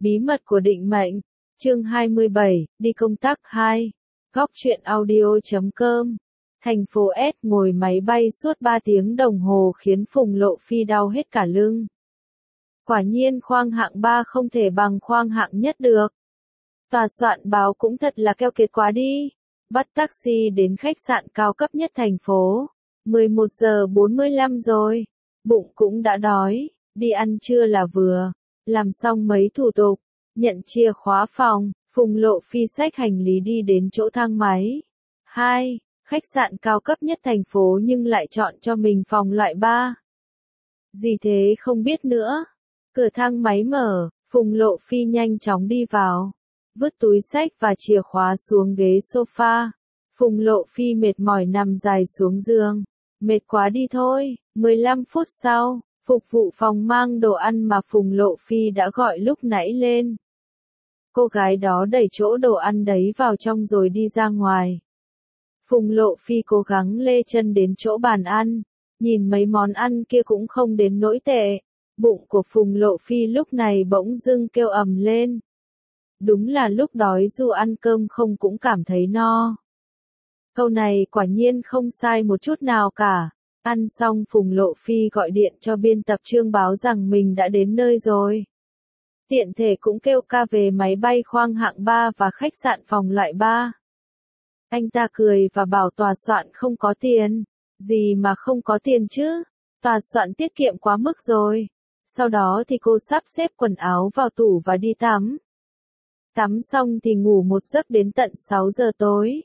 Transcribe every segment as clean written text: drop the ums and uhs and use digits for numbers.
Bí mật của định mệnh, chương 27, đi công tác 2, góc truyện audio.com. Thành phố S ngồi máy bay suốt 3 tiếng đồng hồ khiến Phùng Lộ Phi đau hết cả lưng. Quả nhiên khoang hạng 3 không thể bằng khoang hạng nhất được. Tòa soạn báo cũng thật là keo kiệt quá đi. Bắt taxi đến khách sạn cao cấp nhất thành phố. 11 giờ 45 rồi. Bụng cũng đã đói, đi ăn trưa là vừa. Làm xong mấy thủ tục, nhận chìa khóa phòng, Phùng Lộ Phi xách hành lý đi đến chỗ thang máy. 2. Khách sạn cao cấp nhất thành phố nhưng lại chọn cho mình phòng loại 3. Gì thế không biết nữa. Cửa thang máy mở, Phùng Lộ Phi nhanh chóng đi vào. Vứt túi xách và chìa khóa xuống ghế sofa. Phùng Lộ Phi mệt mỏi nằm dài xuống giường. Mệt quá đi thôi. 15 phút sau, phục vụ phòng mang đồ ăn mà Phùng Lộ Phi đã gọi lúc nãy lên. Cô gái đó đẩy chỗ đồ ăn đấy vào trong rồi đi ra ngoài. Phùng Lộ Phi cố gắng lê chân đến chỗ bàn ăn. Nhìn mấy món ăn kia cũng không đến nỗi tệ. Bụng của Phùng Lộ Phi lúc này bỗng dưng kêu ầm lên. Đúng là lúc đói dù ăn cơm không cũng cảm thấy no. Câu này quả nhiên không sai một chút nào cả. Ăn xong Phùng Lộ Phi gọi điện cho biên tập chương báo rằng mình đã đến nơi rồi. Tiện thể cũng kêu ca về máy bay khoang hạng 3 và khách sạn phòng loại 3. Anh ta cười và bảo tòa soạn không có tiền. Gì mà không có tiền chứ? Tòa soạn tiết kiệm quá mức rồi. Sau đó thì cô sắp xếp quần áo vào tủ và đi tắm. Tắm xong thì ngủ một giấc đến tận 6 giờ tối.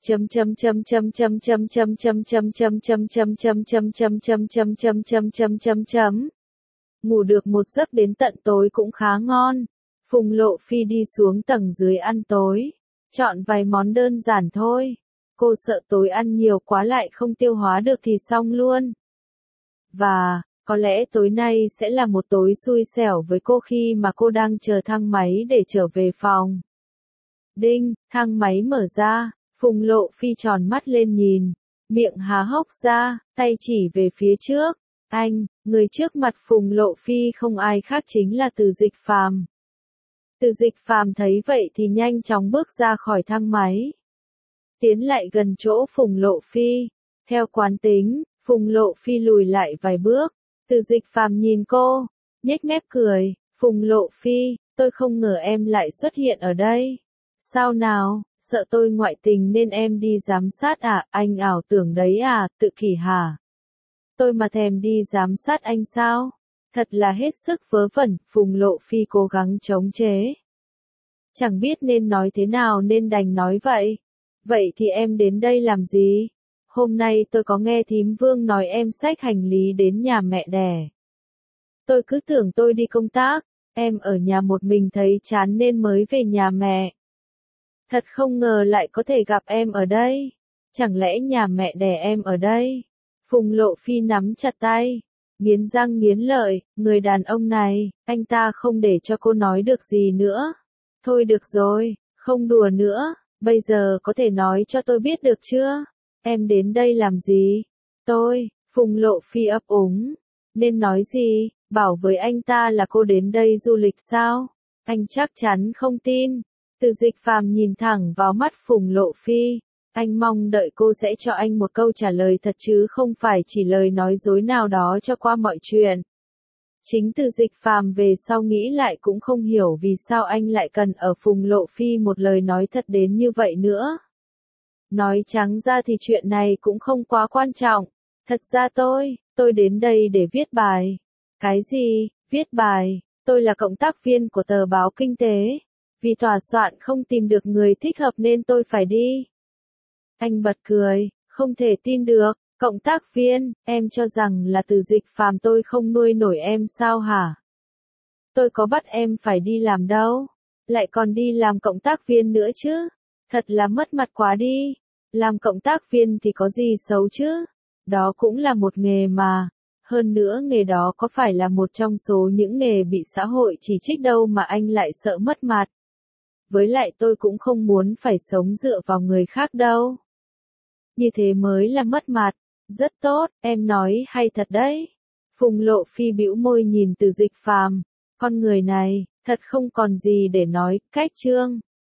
Ngủ được một giấc đến tận tối cũng khá ngon. Phùng Lộ Phi đi xuống tầng dưới ăn tối. Chọn vài món đơn giản thôi. Cô sợ tối ăn nhiều quá lại không tiêu hóa được thì xong luôn. Và, có lẽ tối nay sẽ là một tối xui xẻo với cô khi mà cô đang chờ thang máy để trở về phòng. Đinh, thang máy mở ra. Phùng Lộ Phi tròn mắt lên nhìn. Miệng há hốc ra, tay chỉ về phía trước. Anh, người trước mặt Phùng Lộ Phi không ai khác chính là Từ Dịch Phàm. Từ Dịch Phàm thấy vậy thì nhanh chóng bước ra khỏi thang máy. Tiến lại gần chỗ Phùng Lộ Phi. Theo quán tính, Phùng Lộ Phi lùi lại vài bước. Từ Dịch Phàm nhìn cô, nhếch mép cười. Phùng Lộ Phi, tôi không ngờ em lại xuất hiện ở đây. Sao nào, sợ tôi ngoại tình nên em đi giám sát à, anh ảo tưởng đấy à, tự kỷ hả? Tôi mà thèm đi giám sát anh sao? Thật là hết sức vớ vẩn, Phùng Lộ Phi cố gắng chống chế. Chẳng biết nên nói thế nào nên đành nói vậy. Vậy thì em đến đây làm gì? Hôm nay tôi có nghe thím Vương nói em xách hành lý đến nhà mẹ đẻ. Tôi cứ tưởng tôi đi công tác, em ở nhà một mình thấy chán nên mới về nhà mẹ. Thật không ngờ lại có thể gặp em ở đây. Chẳng lẽ nhà mẹ đẻ em ở đây? Phùng Lộ Phi nắm chặt tay, nghiến răng nghiến lợi, người đàn ông này, anh ta không để cho cô nói được gì nữa. Thôi được rồi, không đùa nữa, bây giờ có thể nói cho tôi biết được chưa? Em đến đây làm gì? Phùng Lộ Phi ấp úng. Nên nói gì? Bảo với anh ta là cô đến đây du lịch sao? Anh chắc chắn không tin. Từ Dịch Phàm nhìn thẳng vào mắt Phùng Lộ Phi. Anh mong đợi cô sẽ cho anh một câu trả lời thật chứ không phải chỉ lời nói dối nào đó cho qua mọi chuyện. Chính Từ Dịch Phàm về sau nghĩ lại cũng không hiểu vì sao anh lại cần ở Phùng Lộ Phi một lời nói thật đến như vậy nữa. Nói trắng ra thì chuyện này cũng không quá quan trọng. Thật ra tôi đến đây để viết bài. Cái gì, viết bài? Tôi là cộng tác viên của tờ báo Kinh tế. Vì tòa soạn không tìm được người thích hợp nên tôi phải đi. Anh bật cười, không thể tin được, cộng tác viên, em cho rằng là Từ Dịch Phàm tôi không nuôi nổi em sao hả? Tôi có bắt em phải đi làm đâu, lại còn đi làm cộng tác viên nữa chứ, thật là mất mặt quá đi, làm cộng tác viên thì có gì xấu chứ, đó cũng là một nghề mà, hơn nữa nghề đó có phải là một trong số những nghề bị xã hội chỉ trích đâu mà anh lại sợ mất mặt. Với lại tôi cũng không muốn phải sống dựa vào người khác đâu. Như thế mới là mất mặt. Rất tốt, em nói hay thật đấy. Phùng Lộ Phi bĩu môi nhìn Từ Dịch Phàm. Con người này, Thật không còn gì để nói, cách chương.